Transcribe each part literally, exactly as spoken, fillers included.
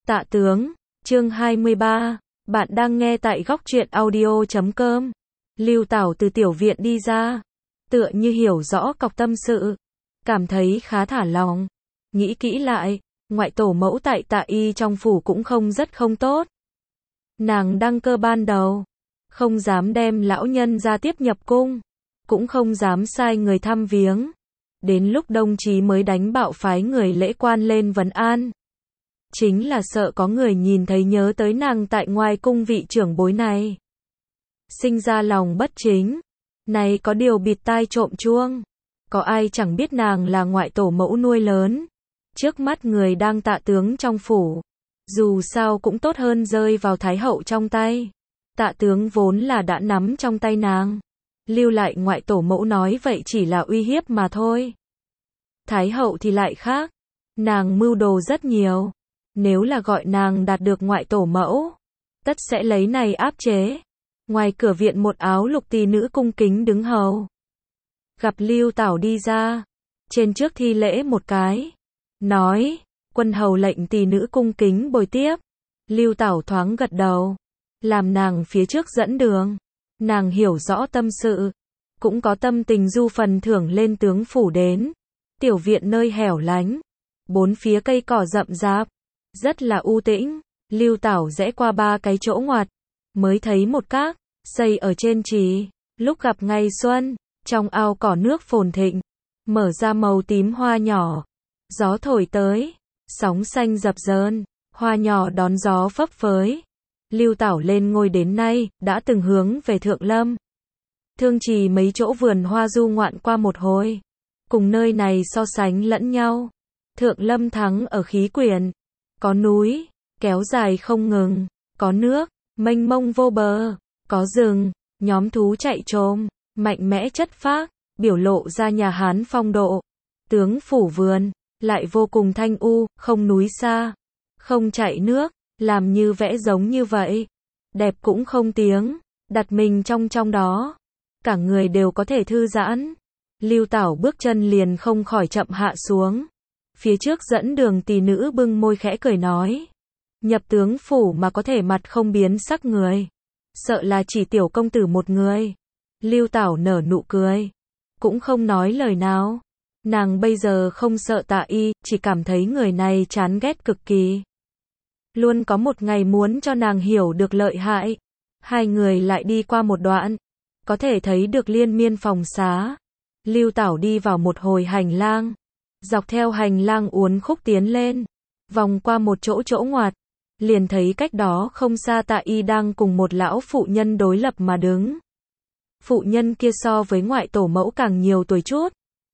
Tạ tướng, chương hai mươi ba, bạn đang nghe tại góc truyện audio chấm com. Lưu Tảo từ tiểu viện đi ra, tựa như hiểu rõ cọc tâm sự, cảm thấy khá thả lòng. Nghĩ kỹ lại, ngoại tổ mẫu tại Tạ Y trong phủ cũng không rất không tốt. Nàng đăng cơ ban đầu, không dám đem lão nhân ra tiếp nhập cung, cũng không dám sai người thăm viếng. Đến lúc Đông Chí mới đánh bạo phái người lễ quan lên vấn an. Chính là sợ có người nhìn thấy nhớ tới nàng tại ngoài cung vị trưởng bối này. Sinh ra lòng bất chính. Này có điều bịt tai trộm chuông. Có ai chẳng biết nàng là ngoại tổ mẫu nuôi lớn. Trước mắt người đang Tạ tướng trong phủ. Dù sao cũng tốt hơn rơi vào thái hậu trong tay. Tạ tướng vốn là đã nắm trong tay nàng. Lưu lại ngoại tổ mẫu nói vậy chỉ là uy hiếp mà thôi. Thái hậu thì lại khác. Nàng mưu đồ rất nhiều. Nếu là gọi nàng đạt được ngoại tổ mẫu, tất sẽ lấy này áp chế. Ngoài cửa viện một áo lục tỳ nữ cung kính đứng hầu. Gặp Lưu Tảo đi ra, trên trước thi lễ một cái, nói, quân hầu lệnh tỳ nữ cung kính bồi tiếp. Lưu Tảo thoáng gật đầu, làm nàng phía trước dẫn đường. Nàng hiểu rõ tâm sự, cũng có tâm tình du phần thưởng lên tướng phủ đến. Tiểu viện nơi hẻo lánh, bốn phía cây cỏ rậm rạp, rất là u tĩnh. Lưu Tảo rẽ qua ba cái chỗ ngoặt, mới thấy một các, xây ở trên trì. Lúc gặp ngày xuân, trong ao cỏ nước phồn thịnh, mở ra màu tím hoa nhỏ. Gió thổi tới, sóng xanh dập dờn, hoa nhỏ đón gió phấp phới. Lưu Tảo lên ngôi đến nay, đã từng hướng về Thượng Lâm. Thương Trì mấy chỗ vườn hoa du ngoạn qua một hồi. Cùng nơi này so sánh lẫn nhau. Thượng Lâm thắng ở khí quyển. Có núi, kéo dài không ngừng. Có nước, mênh mông vô bờ. Có rừng, nhóm thú chạy trồm, mạnh mẽ chất phác, biểu lộ ra nhà Hán phong độ. Tướng phủ vườn, lại vô cùng thanh u, không núi xa, không chạy nước, làm như vẽ giống như vậy. Đẹp cũng không tiếng, đặt mình trong trong đó. Cả người đều có thể thư giãn. Lưu Tảo bước chân liền không khỏi chậm hạ xuống. Phía trước dẫn đường tỳ nữ bưng môi khẽ cười nói. Nhập tướng phủ mà có thể mặt không biến sắc người. Sợ là chỉ tiểu công tử một người. Lưu Tảo nở nụ cười. Cũng không nói lời nào. Nàng bây giờ không sợ Tạ Y, chỉ cảm thấy người này chán ghét cực kỳ. Luôn có một ngày muốn cho nàng hiểu được lợi hại. Hai người lại đi qua một đoạn. Có thể thấy được liên miên phòng xá. Lưu Tảo đi vào một hồi hành lang. Dọc theo hành lang uốn khúc tiến lên. Vòng qua một chỗ chỗ ngoặt. Liền thấy cách đó không xa Tạ Y đang cùng một lão phụ nhân đối lập mà đứng. Phụ nhân kia so với ngoại tổ mẫu càng nhiều tuổi chút.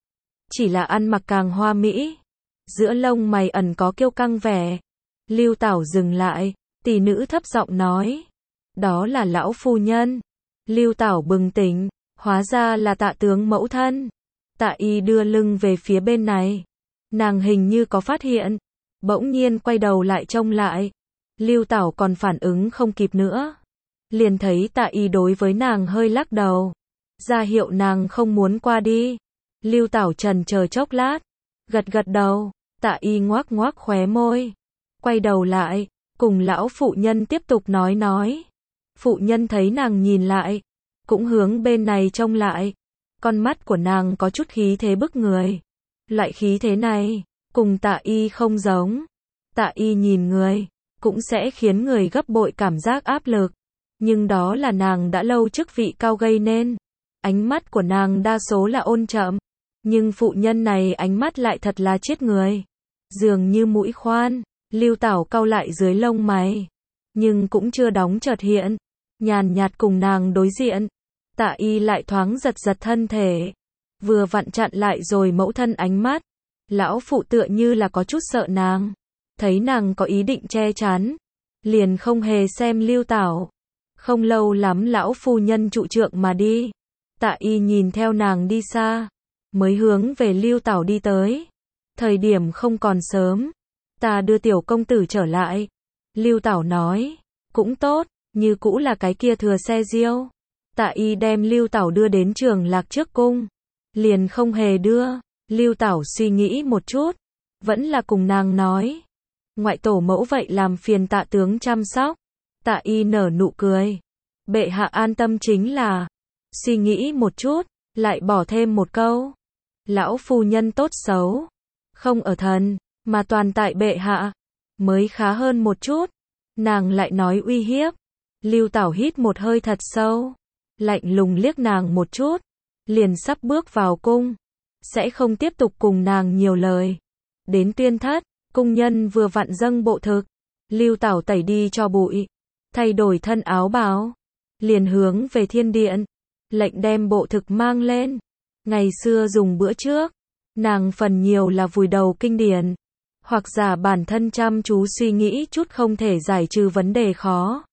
Chỉ là ăn mặc càng hoa mỹ. Giữa lông mày ẩn có kiêu căng vẻ. Lưu Tảo dừng lại, tỷ nữ thấp giọng nói. Đó là lão phu nhân. Lưu Tảo bừng tỉnh, hóa ra là Tạ tướng mẫu thân. Tạ Y đưa lưng về phía bên này. Nàng hình như có phát hiện. Bỗng nhiên quay đầu lại trông lại. Lưu Tảo còn phản ứng không kịp nữa. Liền thấy Tạ Y đối với nàng hơi lắc đầu. Ra hiệu nàng không muốn qua đi. Lưu Tảo trần chờ chốc lát. Gật gật đầu. Tạ Y ngoác ngoác khóe môi. Quay đầu lại. Cùng lão phụ nhân tiếp tục nói nói. Phụ nhân thấy nàng nhìn lại. Cũng hướng bên này trông lại. Con mắt của nàng có chút khí thế bức người. Loại khí thế này, cùng Tạ Y không giống. Tạ Y nhìn người, cũng sẽ khiến người gấp bội cảm giác áp lực. Nhưng đó là nàng đã lâu chức vị cao gây nên. Ánh mắt của nàng đa số là ôn chậm. Nhưng phụ nhân này ánh mắt lại thật là chết người. Dường như mũi khoan. Lưu Tảo cau lại dưới lông mày. Nhưng cũng chưa đóng chợt hiện. Nhàn nhạt cùng nàng đối diện. Tạ Y lại thoáng giật giật thân thể. Vừa vặn chặn lại rồi mẫu thân ánh mắt. Lão phụ tựa như là có chút sợ nàng. Thấy nàng có ý định che chắn. Liền không hề xem Lưu Tảo. Không lâu lắm lão phu nhân trụ trượng mà đi. Tạ Y nhìn theo nàng đi xa. Mới hướng về Lưu Tảo đi tới. Thời điểm không còn sớm. Ta đưa tiểu công tử trở lại. Lưu Tảo nói. Cũng tốt, như cũ là cái kia thừa xe diêu. Tạ Y đem Lưu Tảo đưa đến Trường Lạc trước cung. Liền không hề đưa. Lưu Tảo suy nghĩ một chút. Vẫn là cùng nàng nói. Ngoại tổ mẫu vậy làm phiền tạ tướng chăm sóc. Tạ y nở nụ cười. Bệ hạ an tâm chính là. Suy nghĩ một chút, lại bỏ thêm một câu. Lão phu nhân tốt xấu. Không ở thần, mà toàn tại bệ hạ. Mới khá hơn một chút. Nàng lại nói uy hiếp. Lưu Tảo hít một hơi thật sâu. Lạnh lùng liếc nàng một chút. Liền sắp bước vào cung. Sẽ không tiếp tục cùng nàng nhiều lời. Đến tuyên thất, cung nhân vừa vặn dâng bộ thực. Lưu Tảo tẩy đi cho bụi. Thay đổi thân áo bào. Liền hướng về thiên điện. Lệnh đem bộ thực mang lên. Ngày xưa dùng bữa trước. Nàng phần nhiều là vùi đầu kinh điển. Hoặc giả bản thân chăm chú suy nghĩ chút không thể giải trừ vấn đề khó.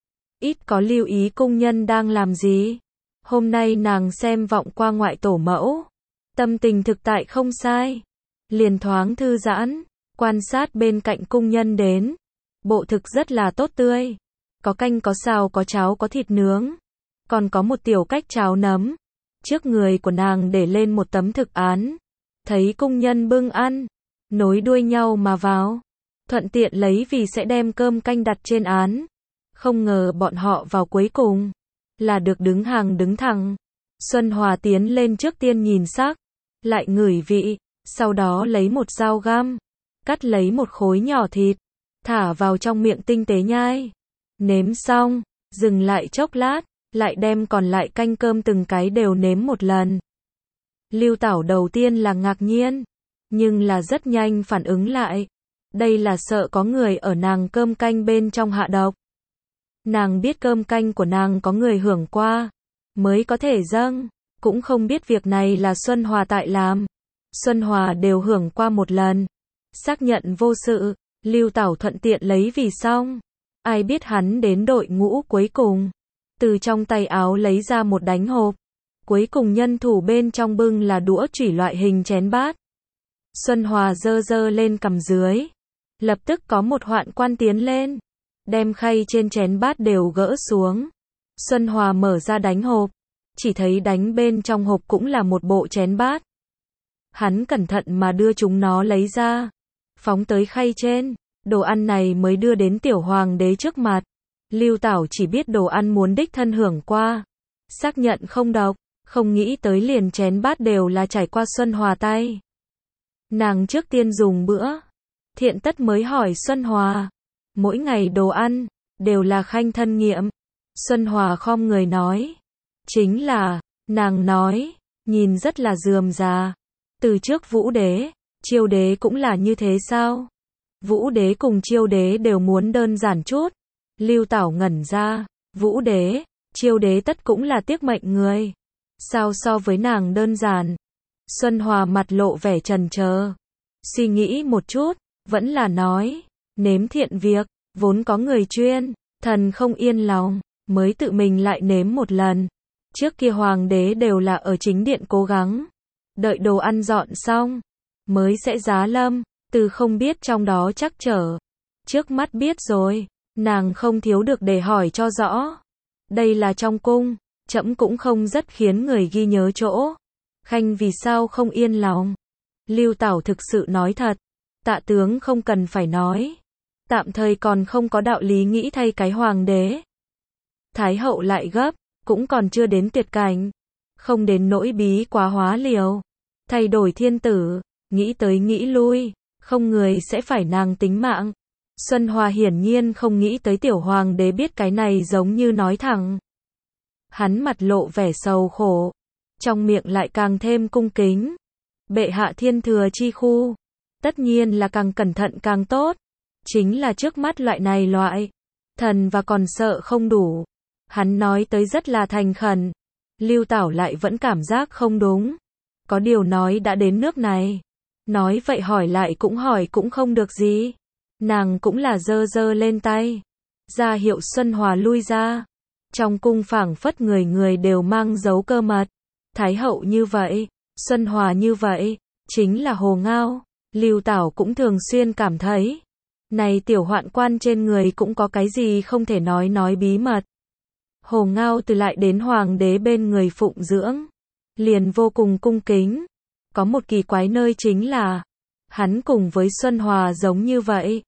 Ít có lưu ý cung nhân đang làm gì. Hôm nay nàng xem vọng qua ngoại tổ mẫu. Tâm tình thực tại không sai. Liền thoáng thư giãn. Quan sát bên cạnh cung nhân đến. Bộ thực rất là tốt tươi. Có canh có xào có cháo có thịt nướng. Còn có một tiểu cách cháo nấm. Trước người của nàng để lên một tấm thực án. Thấy cung nhân bưng ăn. Nối đuôi nhau mà vào. Thuận tiện lấy vì sẽ đem cơm canh đặt trên án. Không ngờ bọn họ vào cuối cùng. Là được đứng hàng đứng thẳng. Xuân Hòa tiến lên trước tiên nhìn sắc. Lại ngửi vị. Sau đó lấy một dao găm. Cắt lấy một khối nhỏ thịt. Thả vào trong miệng tinh tế nhai. Nếm xong. Dừng lại chốc lát. Lại đem còn lại canh cơm từng cái đều nếm một lần. Lưu Tảo đầu tiên là ngạc nhiên. Nhưng là rất nhanh phản ứng lại. Đây là sợ có người ở nàng cơm canh bên trong hạ độc. Nàng biết cơm canh của nàng có người hưởng qua. Mới có thể dâng. Cũng không biết việc này là Xuân Hòa tại làm. Xuân Hòa đều hưởng qua một lần. Xác nhận vô sự. Lưu Tảo thuận tiện lấy vì xong. Ai biết hắn đến đội ngũ cuối cùng. Từ trong tay áo lấy ra một đánh hộp. Cuối cùng nhân thủ bên trong bưng là đũa chủy loại hình chén bát. Xuân Hòa dơ dơ lên cầm dưới. Lập tức có một hoạn quan tiến lên. Đem khay trên chén bát đều gỡ xuống. Xuân Hòa mở ra đánh hộp. Chỉ thấy đánh bên trong hộp cũng là một bộ chén bát. Hắn cẩn thận mà đưa chúng nó lấy ra. Phóng tới khay trên. Đồ ăn này mới đưa đến tiểu hoàng đế trước mặt. Lưu Tảo chỉ biết đồ ăn muốn đích thân hưởng qua. Xác nhận không độc. Không nghĩ tới liền chén bát đều là trải qua Xuân Hòa tay. Nàng trước tiên dùng bữa. Thiện tất mới hỏi Xuân Hòa. Mỗi ngày đồ ăn, đều là khanh thân nghiệm. Xuân Hòa khom người nói. Chính là, nàng nói, nhìn rất là rườm rà. Từ trước Vũ Đế, Chiêu Đế cũng là như thế sao? Vũ Đế cùng Chiêu Đế đều muốn đơn giản chút. Lưu Tảo ngẩn ra. Vũ Đế, Chiêu Đế tất cũng là tiếc mệnh người. Sao so với nàng đơn giản? Xuân Hòa mặt lộ vẻ trần chờ. Suy nghĩ một chút, vẫn là nói. Nếm thiện việc, vốn có người chuyên. Thần không yên lòng, mới tự mình lại nếm một lần. Trước kia hoàng đế đều là ở chính điện cố gắng. Đợi đồ ăn dọn xong, mới sẽ giá lâm. Từ không biết trong đó chắc trở. Trước mắt biết rồi, nàng không thiếu được để hỏi cho rõ. Đây là trong cung, trẫm cũng không rất khiến người ghi nhớ chỗ. Khanh vì sao không yên lòng? Lưu Tảo thực sự nói thật. Tạ tướng không cần phải nói. Tạm thời còn không có đạo lý nghĩ thay cái hoàng đế. Thái hậu lại gấp, cũng còn chưa đến tuyệt cảnh. Không đến nỗi bí quá hóa liều. Thay đổi thiên tử, nghĩ tới nghĩ lui, không người sẽ phải nàng tính mạng. Xuân Hòa hiển nhiên không nghĩ tới tiểu hoàng đế biết cái này giống như nói thẳng. Hắn mặt lộ vẻ sầu khổ. Trong miệng lại càng thêm cung kính. Bệ hạ thiên thừa chi khu. Tất nhiên là càng cẩn thận càng tốt. Chính là trước mắt loại này loại. Thần và còn sợ không đủ. Hắn nói tới rất là thành khẩn. Lưu Tảo lại vẫn cảm giác không đúng. Có điều nói đã đến nước này. Nói vậy hỏi lại cũng hỏi cũng không được gì. Nàng cũng là dơ dơ lên tay. Ra hiệu Xuân Hòa lui ra. Trong cung phảng phất người người đều mang dấu cơ mật. Thái hậu như vậy, Xuân Hòa như vậy, chính là hồ ngao. Lưu Tảo cũng thường xuyên cảm thấy. Này tiểu hoạn quan trên người cũng có cái gì không thể nói nói bí mật. Hồ ngao từ lại đến hoàng đế bên người phụng dưỡng. Liền vô cùng cung kính. Có một kỳ quái nơi chính là. Hắn cùng với Xuân Hòa giống như vậy.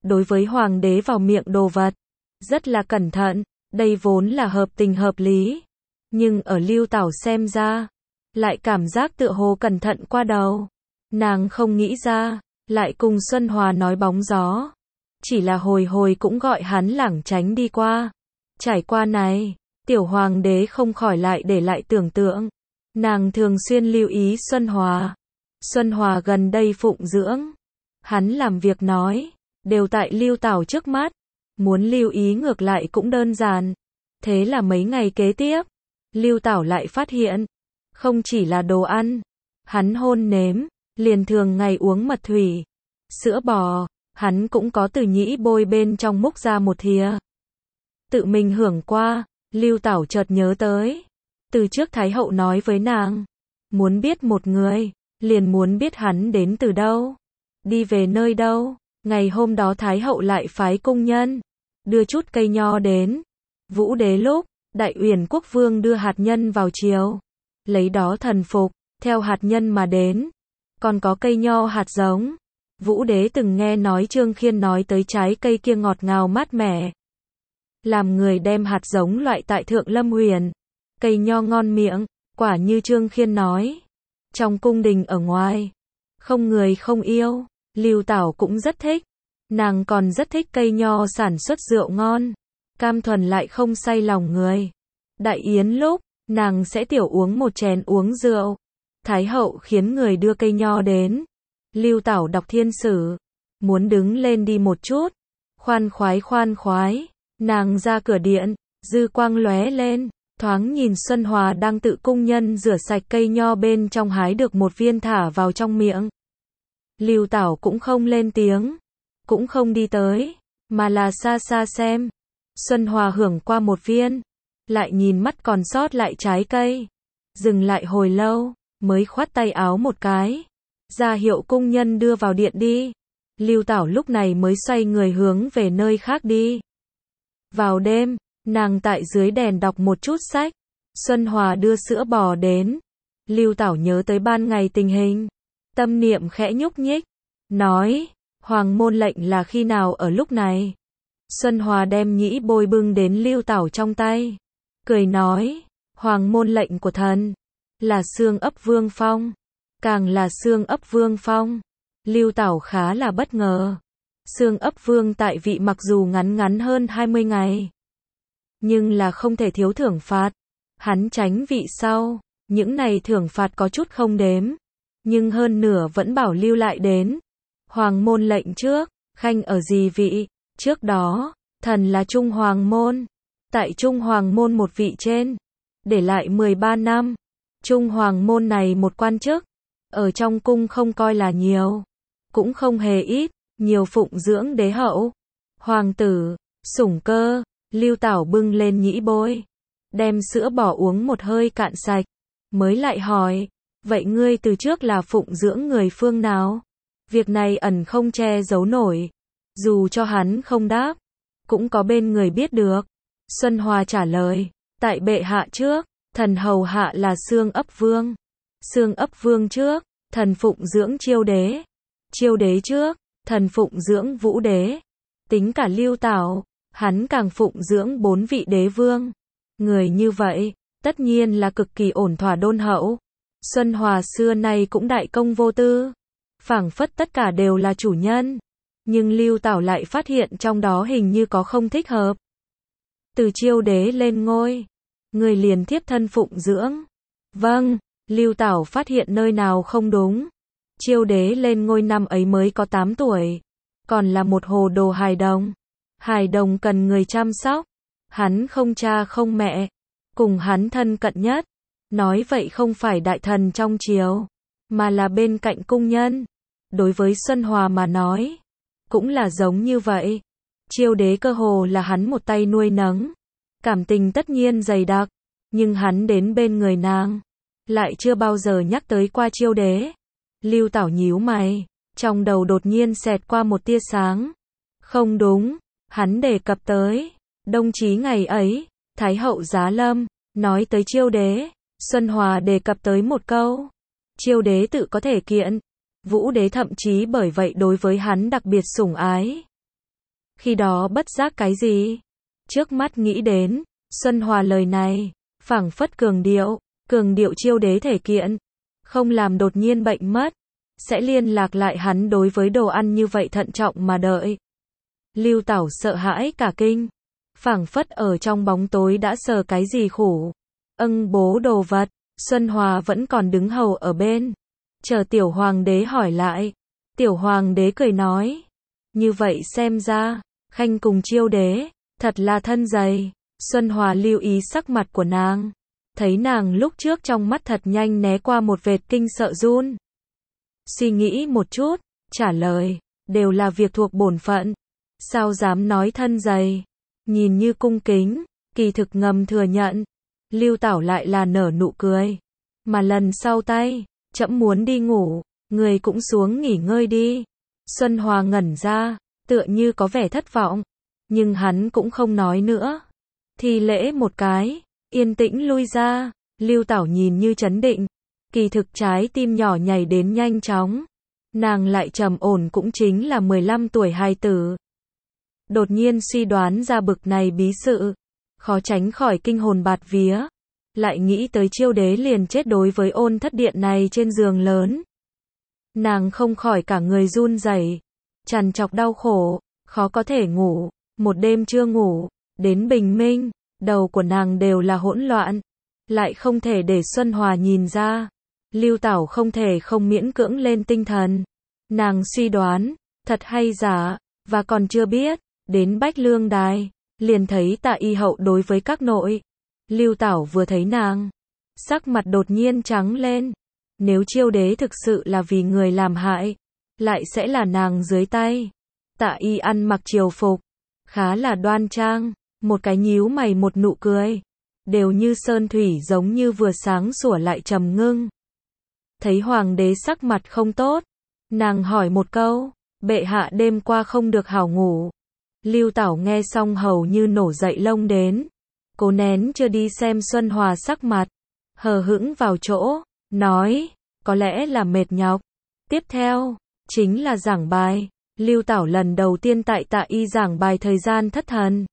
đối với hoàng đế vào miệng đồ vật, rất là cẩn thận, đây vốn là hợp tình hợp lý. Nhưng ở Lưu Tảo xem ra, lại cảm giác tựa hồ cẩn thận qua đầu. Nàng không nghĩ ra, lại cùng Xuân Hòa nói bóng gió. Chỉ là hồi hồi cũng gọi hắn lảng tránh đi qua. Trải qua này, tiểu hoàng đế không khỏi lại để lại tưởng tượng. Nàng thường xuyên lưu ý Xuân Hòa. Xuân Hòa gần đây phụng dưỡng. Hắn làm việc nói, đều tại Lưu Tảo trước mắt. Muốn lưu ý ngược lại cũng đơn giản. Thế là mấy ngày kế tiếp, Lưu Tảo lại phát hiện, không chỉ là đồ ăn, hắn hôn nếm, liền thường ngày uống mật thủy, sữa bò, hắn cũng có từ nhĩ bôi bên trong múc ra một thìa. Tự mình hưởng qua, Lưu Tảo chợt nhớ tới. Từ trước Thái hậu nói với nàng, muốn biết một người, liền muốn biết hắn đến từ đâu, đi về nơi đâu. Ngày hôm đó Thái hậu lại phái cung nhân, đưa chút cây nho đến. Vũ đế lúc, Đại Uyển Quốc Vương đưa hạt nhân vào triều, lấy đó thần phục, theo hạt nhân mà đến. Còn có cây nho hạt giống. Vũ đế từng nghe nói Trương Khiên nói tới trái cây kia ngọt ngào mát mẻ. Làm người đem hạt giống loại tại Thượng Lâm Huyền. Cây nho ngon miệng, quả như Trương Khiên nói. Trong cung đình ở ngoài, không người không yêu. Lưu Tảo cũng rất thích. Nàng còn rất thích cây nho sản xuất rượu ngon. Cam thuần lại không say lòng người. Đại yến lúc, nàng sẽ tiểu uống một chén uống rượu. Thái hậu khiến người đưa cây nho đến. Lưu Tảo đọc thiên sử, muốn đứng lên đi một chút. Khoan khoái khoan khoái, nàng ra cửa điện, dư quang lóe lên, thoáng nhìn Xuân Hòa đang tự cung nhân rửa sạch cây nho bên trong hái được một viên thả vào trong miệng. Lưu Tảo cũng không lên tiếng, cũng không đi tới, mà là xa xa xem. Xuân Hòa hưởng qua một viên, lại nhìn mắt còn sót lại trái cây, dừng lại hồi lâu, mới khoát tay áo một cái, ra hiệu cung nhân đưa vào điện đi. Lưu Tảo lúc này mới xoay người hướng về nơi khác đi. Vào đêm, nàng tại dưới đèn đọc một chút sách. Xuân Hòa đưa sữa bò đến. Lưu Tảo nhớ tới ban ngày tình hình, tâm niệm khẽ nhúc nhích, nói, hoàng môn lệnh là khi nào ở lúc này? Xuân Hòa đem nhĩ bôi bưng đến Lưu Tảo trong tay, cười nói, hoàng môn lệnh của thần, là xương ấp Vương Phong, càng là xương ấp Vương Phong. Lưu Tảo khá là bất ngờ. Xương ấp Vương tại vị mặc dù ngắn ngắn hơn hai mươi ngày, nhưng là không thể thiếu thưởng phạt. Hắn tránh vị sau, những này thưởng phạt có chút không đếm, nhưng hơn nửa vẫn bảo lưu lại đến. Hoàng môn lệnh trước, khanh ở gì vị? Trước đó, thần là Trung Hoàng môn, tại Trung Hoàng môn một vị trên, để lại mười ba năm. Trung Hoàng môn này một quan chức, ở trong cung không coi là nhiều, cũng không hề ít, nhiều phụng dưỡng đế hậu, hoàng tử, sủng cơ. Lưu Tảo bưng lên nhĩ bôi, đem sữa bò uống một hơi cạn sạch, mới lại hỏi, vậy ngươi từ trước là phụng dưỡng người phương nào? Việc này ẩn không che giấu nổi, dù cho hắn không đáp, cũng có bên người biết được. Xuân Hòa trả lời, tại bệ hạ trước, thần hầu hạ là xương ấp Vương. Xương ấp Vương trước, thần phụng dưỡng Chiêu đế. Chiêu đế trước, thần phụng dưỡng Vũ đế. Tính cả Lưu Tảo, hắn càng phụng dưỡng bốn vị đế vương. Người như vậy, tất nhiên là cực kỳ ổn thỏa đôn hậu. Xuân Hòa xưa nay cũng đại công vô tư, phảng phất tất cả đều là chủ nhân. Nhưng Lưu Tảo lại phát hiện trong đó hình như có không thích hợp. Từ Chiêu đế lên ngôi, người liền thiếp thân phụng dưỡng. Vâng, Lưu Tảo phát hiện nơi nào không đúng. Chiêu đế lên ngôi năm ấy mới có tám tuổi, còn là một hồ đồ hài đồng. Hài đồng cần người chăm sóc, hắn không cha không mẹ, cùng hắn thân cận nhất, nói vậy không phải đại thần trong triều, mà là bên cạnh cung nhân. Đối với Xuân Hòa mà nói, cũng là giống như vậy. Chiêu đế cơ hồ là hắn một tay nuôi nấng, cảm tình tất nhiên dày đặc, nhưng hắn đến bên người nàng, lại chưa bao giờ nhắc tới qua Chiêu đế. Lưu Tảo nhíu mày, trong đầu đột nhiên xẹt qua một tia sáng. Không đúng, hắn đề cập tới Đông Chí ngày ấy, Thái hậu giá lâm, nói tới Chiêu đế. Xuân Hòa đề cập tới một câu, Chiêu đế tự có thể kiện. Vũ đế thậm chí bởi vậy đối với hắn đặc biệt sủng ái. Khi đó bất giác cái gì? Trước mắt nghĩ đến, Xuân Hòa lời này, phảng phất cường điệu, cường điệu Chiêu đế thể kiện. Không làm đột nhiên bệnh mất, sẽ liên lạc lại hắn đối với đồ ăn như vậy thận trọng mà đợi. Lưu Tảo sợ hãi cả kinh, phảng phất ở trong bóng tối đã sờ cái gì khủ. Âng bố đồ vật, Xuân Hòa vẫn còn đứng hầu ở bên, chờ tiểu hoàng đế hỏi lại. Tiểu hoàng đế cười nói, như vậy xem ra, Khanh cùng Chiêu đế, thật là thân dày. Xuân Hòa lưu ý sắc mặt của nàng, thấy nàng lúc trước trong mắt thật nhanh né qua một vệt kinh sợ run. Suy nghĩ một chút, trả lời, đều là việc thuộc bổn phận, sao dám nói thân dày. Nhìn như cung kính, kỳ thực ngầm thừa nhận. Lưu Tảo lại là nở nụ cười, mà lần sau tay, trẫm muốn đi ngủ, người cũng xuống nghỉ ngơi đi. Xuân Hòa ngẩn ra, tựa như có vẻ thất vọng, nhưng hắn cũng không nói nữa. Thi lễ một cái, yên tĩnh lui ra. Lưu Tảo nhìn như trấn định, kỳ thực trái tim nhỏ nhảy đến nhanh chóng. Nàng lại trầm ổn cũng chính là mười lăm tuổi hài tử. Đột nhiên suy đoán ra bực này bí sự, khó tránh khỏi kinh hồn bạt vía. Lại nghĩ tới Chiêu đế liền chết đối với Ôn Thất Điện này trên giường lớn. Nàng không khỏi cả người run rẩy, trằn trọc đau khổ, khó có thể ngủ. Một đêm chưa ngủ, đến bình minh, đầu của nàng đều là hỗn loạn. Lại không thể để Xuân Hòa nhìn ra. Lưu Tảo không thể không miễn cưỡng lên tinh thần. Nàng suy đoán, thật hay giả, và còn chưa biết, đến Bách Lương Đài, liền thấy Tạ Y hậu đối với các nội. Lưu Tảo vừa thấy nàng, sắc mặt đột nhiên trắng lên. Nếu Chiêu đế thực sự là vì người làm hại, lại sẽ là nàng dưới tay. Tạ Y ăn mặc triều phục, khá là đoan trang, một cái nhíu mày một nụ cười, đều như sơn thủy giống như vừa sáng sủa lại trầm ngưng. Thấy hoàng đế sắc mặt không tốt, nàng hỏi một câu, bệ hạ đêm qua không được hảo ngủ. Lưu Tảo nghe xong hầu như nổ dậy lông đến, cố nén chưa đi xem Xuân Hòa sắc mặt, hờ hững vào chỗ, nói, có lẽ là mệt nhọc. Tiếp theo, chính là giảng bài. Lưu Tảo lần đầu tiên tại Tạ Y giảng bài thời gian thất thần.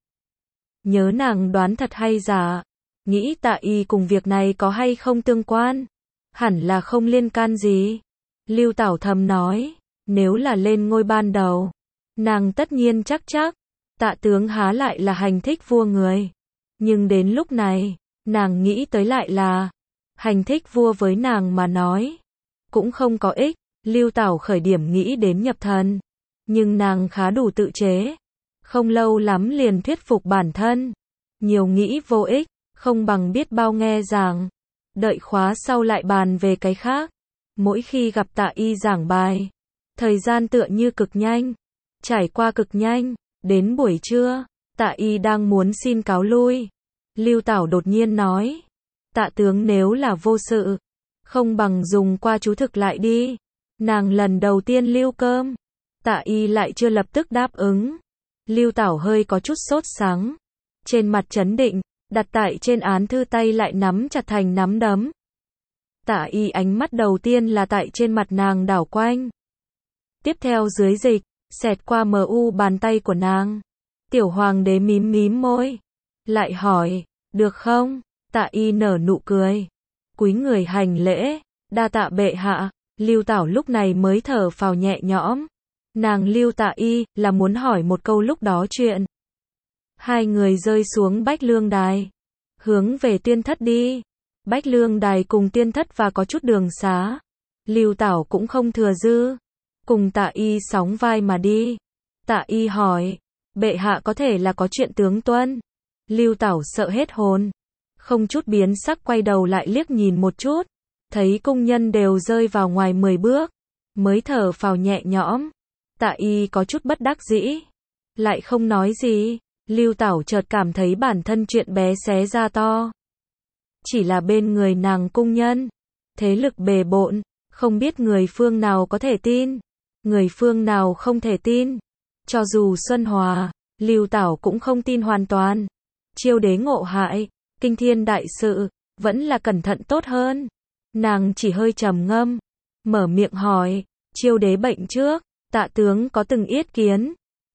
Nhớ nàng đoán thật hay giả, nghĩ Tạ Y cùng việc này có hay không tương quan, hẳn là không liên can gì. Lưu Tảo thầm nói, nếu là lên ngôi ban đầu, nàng tất nhiên chắc chắc, Tạ tướng há lại là hành thích vua người. Nhưng đến lúc này, nàng nghĩ tới lại là, hành thích vua với nàng mà nói, cũng không có ích. Lưu Tảo khởi điểm nghĩ đến nhập thần, nhưng nàng khá đủ tự chế, không lâu lắm liền thuyết phục bản thân. Nhiều nghĩ vô ích, không bằng biết bao nghe giảng. Đợi khóa sau lại bàn về cái khác. Mỗi khi gặp Tạ Y giảng bài, thời gian tựa như cực nhanh, trải qua cực nhanh. Đến buổi trưa, Tạ Y đang muốn xin cáo lui, Lưu Tảo đột nhiên nói, Tạ tướng nếu là vô sự, không bằng dùng qua chú thực lại đi. Nàng lần đầu tiên lưu cơm, Tạ Y lại chưa lập tức đáp ứng. Lưu Tảo hơi có chút sốt sắng, trên mặt trấn định, đặt tại trên án thư tay lại nắm chặt thành nắm đấm. Tạ Y ánh mắt đầu tiên là tại trên mặt nàng đảo quanh, tiếp theo dưới dịch, xẹt qua mờ u bàn tay của nàng. Tiểu hoàng đế mím mím môi, lại hỏi, được không? Tạ Y nở nụ cười, cúi người hành lễ, đa tạ bệ hạ. Lưu Tảo lúc này mới thở phào nhẹ nhõm. Nàng lưu Tạ Y là muốn hỏi một câu lúc đó chuyện. Hai người rơi xuống Bách Lương Đài, hướng về Tiên Thất đi. Bách Lương Đài cùng Tiên Thất và có chút đường xá. Lưu Tảo cũng không thừa dư, cùng Tạ Y sóng vai mà đi. Tạ Y hỏi, bệ hạ có thể là có chuyện tướng tuân. Lưu Tảo sợ hết hồn, không chút biến sắc quay đầu lại liếc nhìn một chút, thấy cung nhân đều rơi vào ngoài mười bước, mới thở phào nhẹ nhõm. Tạ Y có chút bất đắc dĩ, lại không nói gì. Lưu Tảo chợt cảm thấy bản thân chuyện bé xé ra to. Chỉ là bên người nàng cung nhân, thế lực bề bộn, không biết người phương nào có thể tin, người phương nào không thể tin. Cho dù Xuân Hòa, Lưu Tảo cũng không tin hoàn toàn. Chiêu đế ngộ hại, kinh thiên đại sự, vẫn là cẩn thận tốt hơn. Nàng chỉ hơi trầm ngâm, mở miệng hỏi, Chiêu đế bệnh trước, Tạ tướng có từng yết kiến.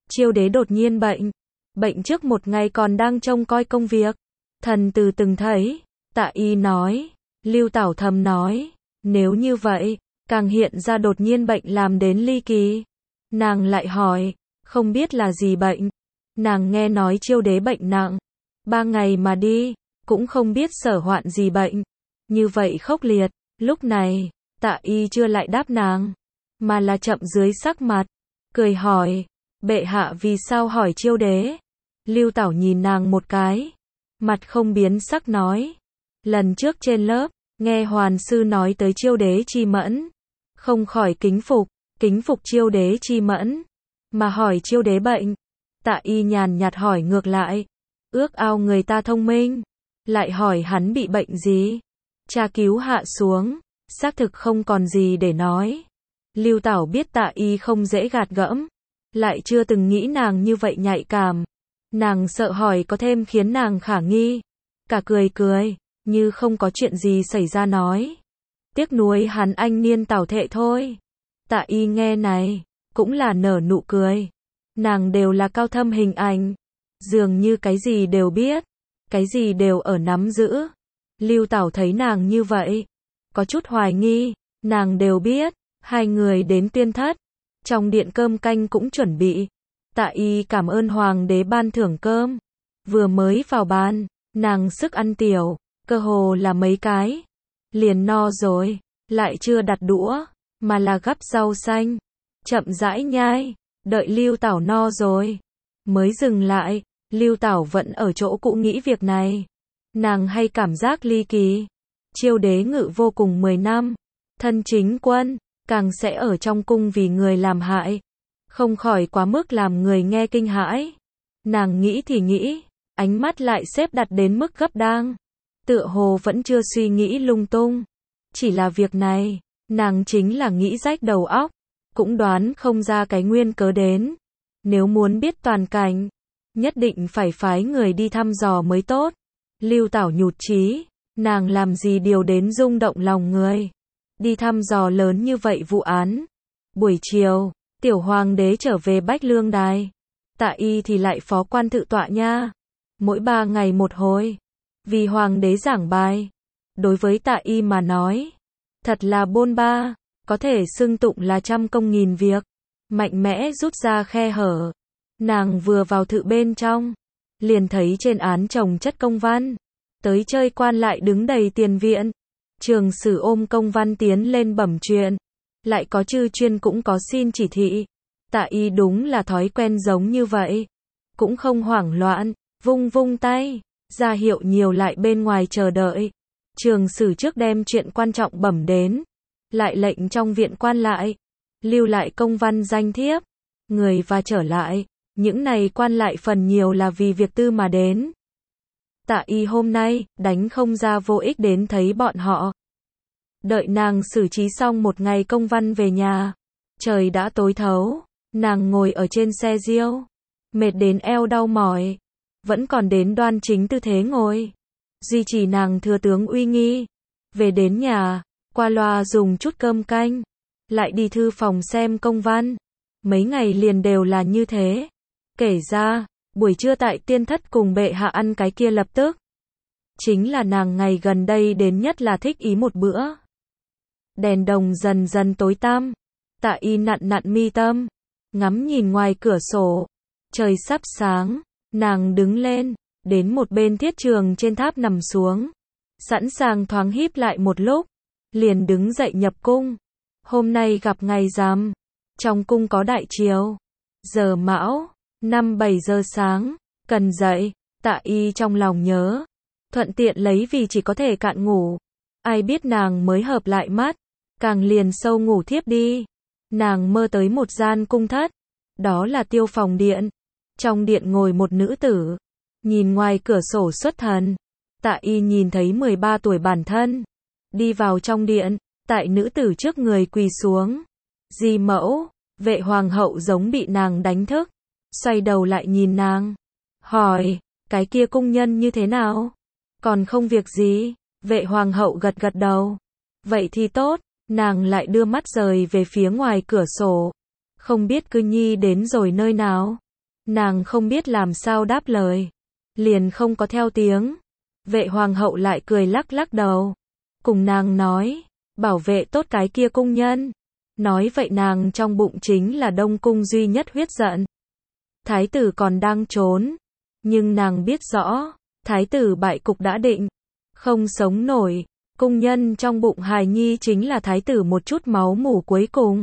Chiêu đế đột nhiên bệnh. Bệnh trước một ngày còn đang trông coi công việc. Thần từ từng thấy. Tạ y nói. Lưu Tảo thầm nói. Nếu như vậy, càng hiện ra đột nhiên bệnh làm đến ly kỳ. Nàng lại hỏi. Không biết là gì bệnh. Nàng nghe nói chiêu đế bệnh nặng. Ba ngày mà đi. Cũng không biết sở hoạn gì bệnh. Như vậy khốc liệt. Lúc này, Tạ y chưa lại đáp nàng. Mà là chậm dưới sắc mặt. Cười hỏi. Bệ hạ vì sao hỏi chiêu đế? Lưu Tảo nhìn nàng một cái. Mặt không biến sắc nói. Lần trước trên lớp, nghe Hoàn sư nói tới chiêu đế chi mẫn. Không khỏi kính phục, kính phục chiêu đế chi mẫn. Mà hỏi chiêu đế bệnh. Tạ y nhàn nhạt hỏi ngược lại. Ước ao người ta thông minh. Lại hỏi hắn bị bệnh gì? Tra cứu hạ xuống. Xác thực không còn gì để nói. Lưu Tảo biết Tạ y không dễ gạt gẫm. Lại chưa từng nghĩ nàng như vậy nhạy cảm. Nàng sợ hỏi có thêm khiến nàng khả nghi. Cả cười cười, như không có chuyện gì xảy ra nói. Tiếc nuối hắn anh niên tảo thệ thôi. Tạ y nghe này, cũng là nở nụ cười. Nàng đều là cao thâm hình ảnh. Dường như cái gì đều biết. Cái gì đều ở nắm giữ. Lưu Tảo thấy nàng như vậy. Có chút hoài nghi, nàng đều biết. Hai người đến tuyên thất. Trong điện cơm canh cũng chuẩn bị. Tạ y cảm ơn hoàng đế ban thưởng cơm. Vừa mới vào bàn, nàng sức ăn tiểu, cơ hồ là mấy cái. Liền no rồi, lại chưa đặt đũa, mà là gắp rau xanh. Chậm rãi nhai, đợi Lưu Tảo no rồi. Mới dừng lại, Lưu Tảo vẫn ở chỗ cũ nghĩ việc này. Nàng hay cảm giác ly kỳ. Chiêu đế ngự vô cùng mười năm. Thân chính quân, càng sẽ ở trong cung vì người làm hại. Không khỏi quá mức làm người nghe kinh hãi. Nàng nghĩ thì nghĩ, ánh mắt lại xếp đặt đến mức gấp đang. Tựa hồ vẫn chưa suy nghĩ lung tung. Chỉ là việc này, nàng chính là nghĩ rách đầu óc. Cũng đoán không ra cái nguyên cớ đến. Nếu muốn biết toàn cảnh, nhất định phải phái người đi thăm dò mới tốt. Lưu Tảo nhụt chí, nàng làm gì điều đến rung động lòng người. Đi thăm dò lớn như vậy vụ án. Buổi chiều, tiểu hoàng đế trở về Bách Lương Đài. Tạ y thì lại phó quan thự tọa nha. Mỗi ba ngày một hồi. Vì hoàng đế giảng bài. Đối với Tạ y mà nói. Thật là bôn ba. Có thể xưng tụng là trăm công nghìn việc. Mạnh mẽ rút ra khe hở. Nàng vừa vào thự bên trong. Liền thấy trên án chồng chất công văn. Tới chơi quan lại đứng đầy tiền viện. Trường sử ôm công văn tiến lên bẩm chuyện. Lại có chư chuyên cũng có xin chỉ thị. Tạ y đúng là thói quen giống như vậy. Cũng không hoảng loạn, vung vung tay, ra hiệu nhiều lại bên ngoài chờ đợi. Trường sử trước đem chuyện quan trọng bẩm đến. Lại lệnh trong viện quan lại. Lưu lại công văn danh thiếp. Người và trở lại. Những này quan lại phần nhiều là vì việc tư mà đến. Tạ y hôm nay, đánh không ra vô ích đến thấy bọn họ. Đợi nàng xử trí xong một ngày công văn về nhà. Trời đã tối thấu. Nàng ngồi ở trên xe diêu. Mệt đến eo đau mỏi. Vẫn còn đến đoan chính tư thế ngồi. Duy trì nàng thừa tướng uy nghi. Về đến nhà. Qua loa dùng chút cơm canh. Lại đi thư phòng xem công văn. Mấy ngày liền đều là như thế. Kể ra, buổi trưa tại tiên thất cùng bệ hạ ăn cái kia lập tức. Chính là nàng ngày gần đây đến nhất là thích ý một bữa. Đèn đồng dần dần tối tăm. Tạ y nặn nặn mi tâm. Ngắm nhìn ngoài cửa sổ. Trời sắp sáng. Nàng đứng lên. Đến một bên thiết trường trên tháp nằm xuống. Sẵn sàng thoáng híp lại một lúc. Liền đứng dậy nhập cung. Hôm nay gặp ngày rằm. Trong cung có đại triều. Giờ mão. Năm bảy giờ sáng. Cần dậy. Tạ y trong lòng nhớ. Thuận tiện lấy vì chỉ có thể cạn ngủ. Ai biết nàng mới hợp lại mắt. Càng liền sâu ngủ thiếp đi. Nàng mơ tới một gian cung thất. Đó là tiêu phòng điện. Trong điện ngồi một nữ tử. Nhìn ngoài cửa sổ xuất thần. Tạ y nhìn thấy mười ba tuổi bản thân. Đi vào trong điện. Tại nữ tử trước người quỳ xuống. Di mẫu. Vệ hoàng hậu giống bị nàng đánh thức. Xoay đầu lại nhìn nàng. Hỏi. Cái kia cung nhân như thế nào? Còn không việc gì. Vệ hoàng hậu gật gật đầu. Vậy thì tốt. Nàng lại đưa mắt rời về phía ngoài cửa sổ. Không biết cư nhi đến rồi nơi nào. Nàng không biết làm sao đáp lời, liền không có theo tiếng. Vệ hoàng hậu lại cười lắc lắc đầu, cùng nàng nói, bảo vệ tốt cái kia cung nhân. Nói vậy nàng trong bụng chính là Đông cung duy nhất huyết giận. Thái tử còn đang trốn, nhưng nàng biết rõ, thái tử bại cục đã định, không sống nổi, cung nhân trong bụng hài nhi chính là thái tử một chút máu mủ cuối cùng.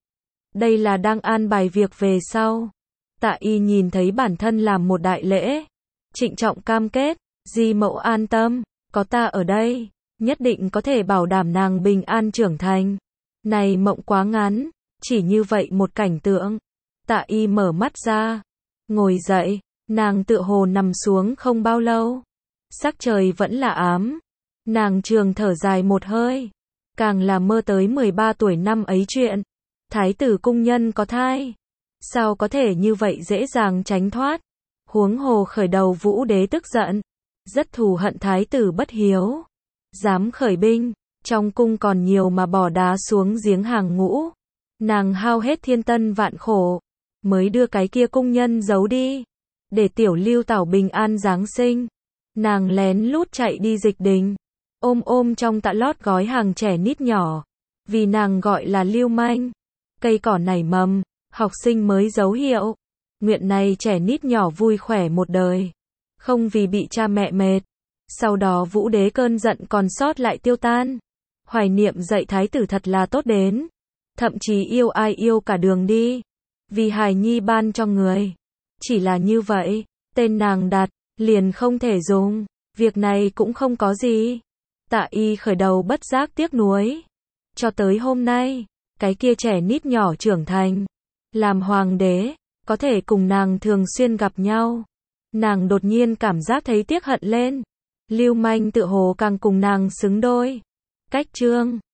Đây là đang an bài việc về sau. Tạ Y nhìn thấy bản thân làm một đại lễ, trịnh trọng cam kết, di mẫu an tâm, có ta ở đây, nhất định có thể bảo đảm nàng bình an trưởng thành. Này mộng quá ngắn, chỉ như vậy một cảnh tượng. Tạ Y mở mắt ra, ngồi dậy, nàng tựa hồ nằm xuống không bao lâu. Sắc trời vẫn là ám, nàng trường thở dài một hơi, càng là mơ tới mười ba tuổi năm ấy chuyện. Thái tử cung nhân có thai, sao có thể như vậy dễ dàng tránh thoát. Huống hồ khởi đầu Vũ đế tức giận, rất thù hận thái tử bất hiếu, dám khởi binh, trong cung còn nhiều mà bỏ đá xuống giếng hàng ngũ. Nàng hao hết thiên tân vạn khổ, mới đưa cái kia cung nhân giấu đi, để tiểu Lưu Tảo bình an giáng sinh. Nàng lén lút chạy đi dịch đình, ôm ôm trong tạ lót gói hàng trẻ nít nhỏ, vì nàng gọi là lưu manh. Cây cỏ nảy mầm, học sinh mới dấu hiệu. Nguyện này trẻ nít nhỏ vui khỏe một đời, không vì bị cha mẹ mệt. Sau đó Vũ đế cơn giận còn sót lại tiêu tan. Hoài niệm dạy thái tử thật là tốt đến, thậm chí yêu ai yêu cả đường đi, vì hài nhi ban cho người. Chỉ là như vậy, tên nàng đặt, liền không thể dùng, việc này cũng không có gì. Tạ Y khởi đầu bất giác tiếc nuối. Cho tới hôm nay, cái kia trẻ nít nhỏ trưởng thành, làm hoàng đế, có thể cùng nàng thường xuyên gặp nhau. Nàng đột nhiên cảm giác thấy tiếc hận lên. Lưu manh tự hồ càng cùng nàng xứng đôi. Cách chương